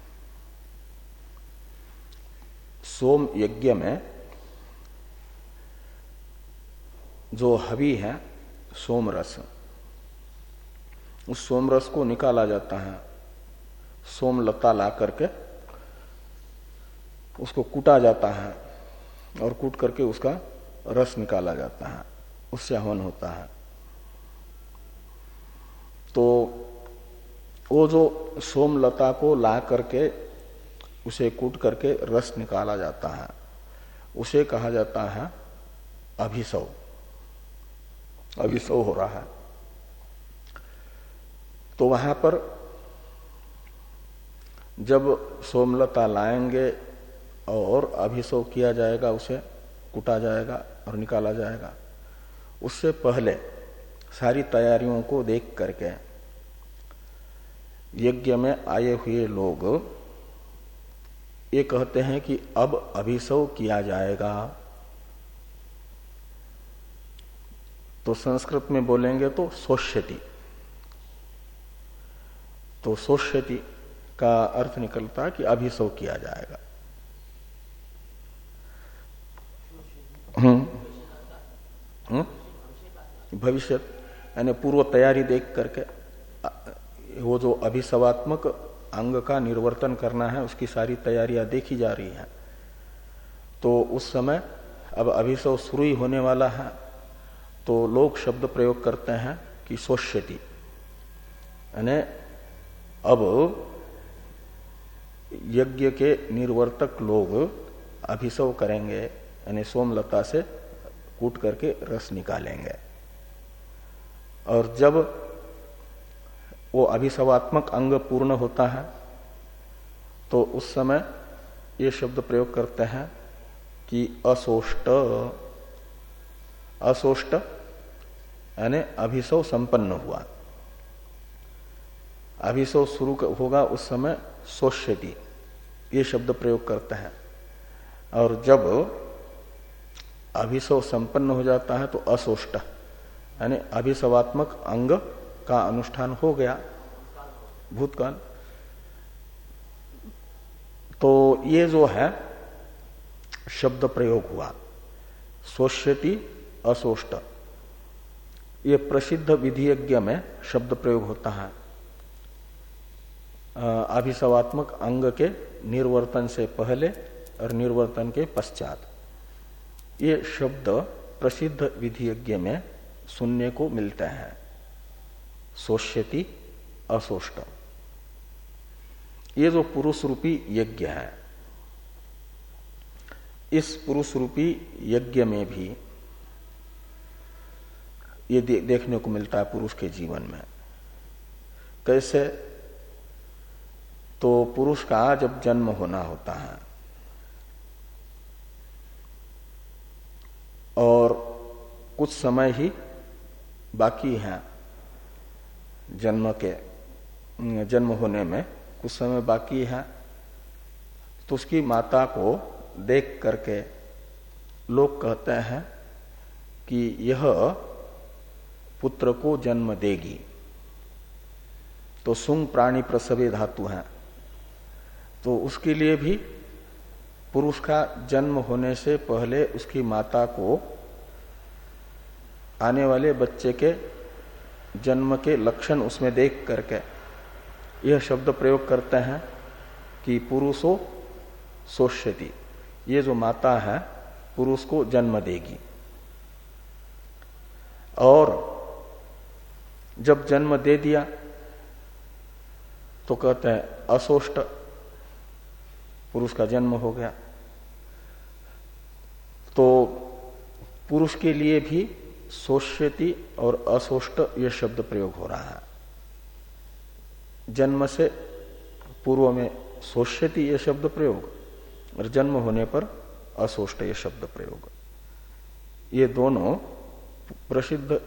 सोम यज्ञ में जो हवि है सोम रस, उस सोम रस को निकाला जाता है। सोम लता ला करके उसको कूटा जाता है और कूट करके उसका रस निकाला जाता है, उससे हवन होता है। तो वो जो सोमलता को ला करके उसे कूट करके रस निकाला जाता है, उसे कहा जाता है अभिसव। अभिसव हो रहा है। तो वहां पर जब सोमलता लाएंगे और अभिसव किया जाएगा, उसे कूटा जाएगा और निकाला जाएगा, उससे पहले सारी तैयारियों को देख करके यज्ञ में आए हुए लोग ये कहते हैं कि अब अभिसव किया जाएगा। तो संस्कृत में बोलेंगे तो सोष्यति। तो सोष्यति का अर्थ निकलता है कि अभिसव किया जाएगा। हम्म हम्म भविष्य यानी पूर्व तैयारी देख करके वो जो अभिसवात्मक अंग का निर्वर्तन करना है उसकी सारी तैयारियां देखी जा रही हैं। तो उस समय अब अभिसव शुरू ही होने वाला है, तो लोग शब्द प्रयोग करते हैं कि सोष्यति, यानी अब यज्ञ के निर्वर्तक लोग अभिसव करेंगे, यानी सोमलता से कूट करके रस निकालेंगे। और जब वो अभिसवात्मक अंग पूर्ण होता है तो उस समय ये शब्द प्रयोग करते हैं कि असोष्ट, असोष्ट यानी अभिसव संपन्न हुआ। अभिसव शुरू होगा उस समय सोष्यति, ये शब्द प्रयोग करते हैं। और जब अभिसव संपन्न हो जाता है तो असोष्ट यानी अभिसवात्मक अंग का अनुष्ठान हो गया, भूतकाल। तो ये जो है शब्द प्रयोग हुआ सोष्यति असोष्ट, ये प्रसिद्ध विधियज्ञ में शब्द प्रयोग होता है अभिसवात्मक अंग के निर्वर्तन से पहले और निर्वर्तन के पश्चात। ये शब्द प्रसिद्ध विधियज्ञ में सुनने को मिलते हैं, सोष्यति असोष्ट। ये जो पुरुष रूपी यज्ञ है, इस पुरुष रूपी यज्ञ में भी ये दे, देखने को मिलता है पुरुष के जीवन में। कैसे? तो पुरुष का जब जन्म होना होता है और कुछ समय ही बाकी है जन्म के, जन्म होने में कुछ समय बाकी है, तो उसकी माता को देख करके लोग कहते हैं कि यह पुत्र को जन्म देगी। तो सुंग प्राणी प्रसवे धातु है, तो उसके लिए भी पुरुष का जन्म होने से पहले उसकी माता को आने वाले बच्चे के जन्म के लक्षण उसमें देख करके यह शब्द प्रयोग करते हैं कि पुरुषो सोष्यति, ये जो माता है पुरुष को जन्म देगी। और जब जन्म दे दिया तो कहते हैं असोष्ट, पुरुष का जन्म हो गया। तो पुरुष के लिए भी सोष्यति और असोष्ट यह शब्द प्रयोग हो रहा है। जन्म से पूर्व में सोष्यति यह शब्द प्रयोग और जन्म होने पर असोष्ट यह शब्द प्रयोग। ये दोनों प्रसिद्ध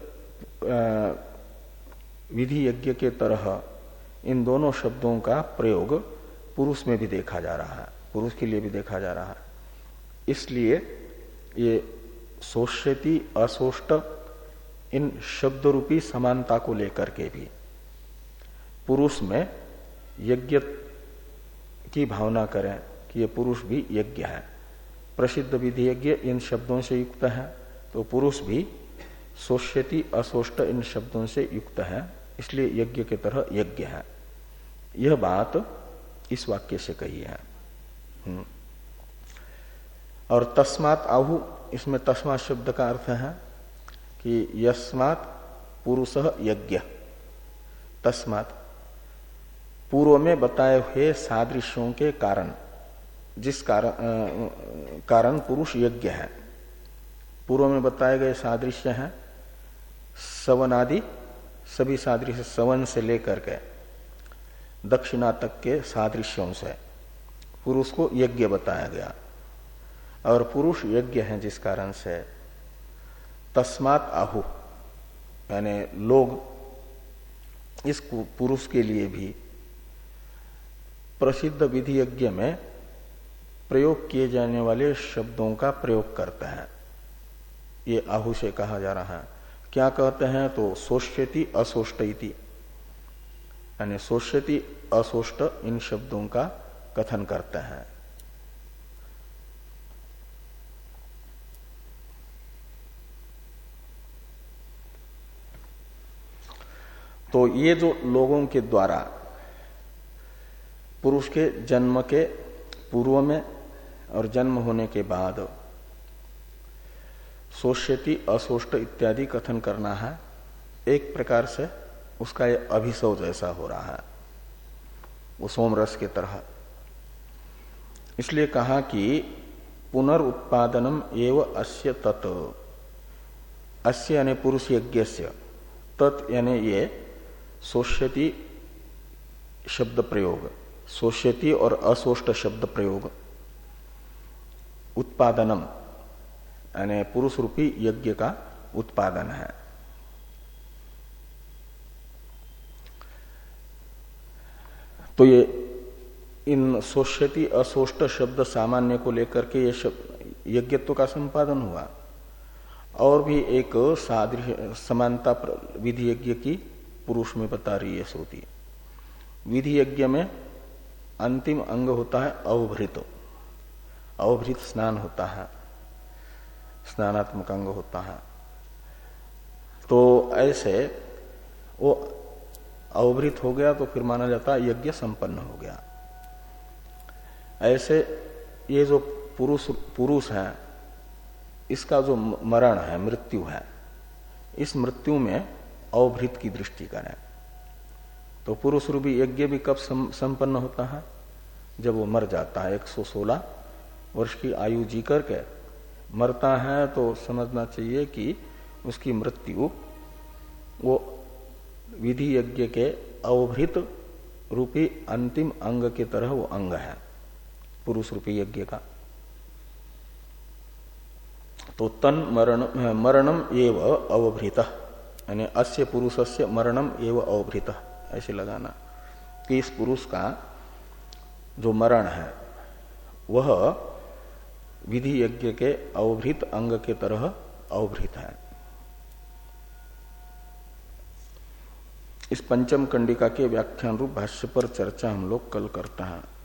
विधि यज्ञ के तरह इन दोनों शब्दों का प्रयोग पुरुष में भी देखा जा रहा है, पुरुष के लिए भी देखा जा रहा है। इसलिए ये सोष्यति असोष्ट इन शब्द रूपी समानता को लेकर के भी पुरुष में यज्ञ की भावना करें कि ये पुरुष भी यज्ञ है। प्रसिद्ध विधि यज्ञ इन शब्दों से युक्त है, तो पुरुष भी सोष्यति असोष्ट इन शब्दों से युक्त है, इसलिए यज्ञ के तरह यज्ञ है। यह बात इस वाक्य से कही है। और तस्मात् आहु, इसमें तस्मात् शब्द का अर्थ है कि यस्मात् पुरुषः यज्ञ। तस्मात् पूर्व में बताए हुए सादृश्यों के कारण, जिस कारण कारण पुरुष यज्ञ है। पूर्व में बताए गए सादृश्य हैं सवनादि, सभी सादृश्य सवन से लेकर के दक्षिणा तक के सादृश्यों से पुरुष को यज्ञ बताया गया। और पुरुष यज्ञ है जिस कारण से तस्मात् आहु, यानी लोग इस पुरुष के लिए भी प्रसिद्ध विधि यज्ञ में प्रयोग किए जाने वाले शब्दों का प्रयोग करते हैं। ये आहु से कहा जा रहा है। क्या कहते हैं? तो सोष्यति असोष्ट इति, यानी सोष्यति असोष्ट इन शब्दों का कथन करते हैं। तो ये जो लोगों के द्वारा पुरुष के जन्म के पूर्व में और जन्म होने के बाद सोष्यति असोष्ट इत्यादि कथन करना है, एक प्रकार से उसका ये अभिसव जैसा हो रहा है। वो सोमरस के तरह। इसलिए कहा कि पुनरुत्पादनम एव अस्य तत्, अस्य यानी पुरुष यज्ञस्य, तत् यानी ये सोष्यति शब्द प्रयोग, सोष्यति और असोष्ट शब्द प्रयोग, उत्पादनम यानी पुरुष रूपी यज्ञ का उत्पादन है। तो ये इन सोष्यति असोष्ट शब्द सामान्य को लेकर के ये यज्ञत्व का संपादन हुआ। और भी एक सादृश्य समानता विधि यज्ञ की पुरुष में बता रही है श्रुति। विधि यज्ञ में अंतिम अंग होता है अवभृत, अवभृत स्नान होता है, स्नानात्मक अंग होता है। तो ऐसे वो अवभृत हो गया तो फिर माना जाता है यज्ञ संपन्न हो गया। ऐसे ये जो पुरुष पुरुष है, इसका जो मरण है, मृत्यु है, इस मृत्यु में अवभृत की दृष्टि करें तो पुरुष रूपी यज्ञ भी कब संपन्न होता है? जब वो मर जाता है। एक सौ सोलह वर्ष की आयु जी करके मरता है तो समझना चाहिए कि उसकी मृत्यु वो विधि यज्ञ के अवभृत रूपी अंतिम अंग की तरह वो अंग है पुरुष रूपी यज्ञ का। तो तन मरण मरणम एव अवभृत, यानी अस्य पुरुषस्य मरणम एव अवभृत, ऐसे लगाना कि इस पुरुष का जो मरण है वह विधि यज्ञ के अवभृत अंग के तरह अवभृत है। इस पंचम कंडिका के व्याख्यान रूप भाष्य पर चर्चा हम लोग कल करते हैं।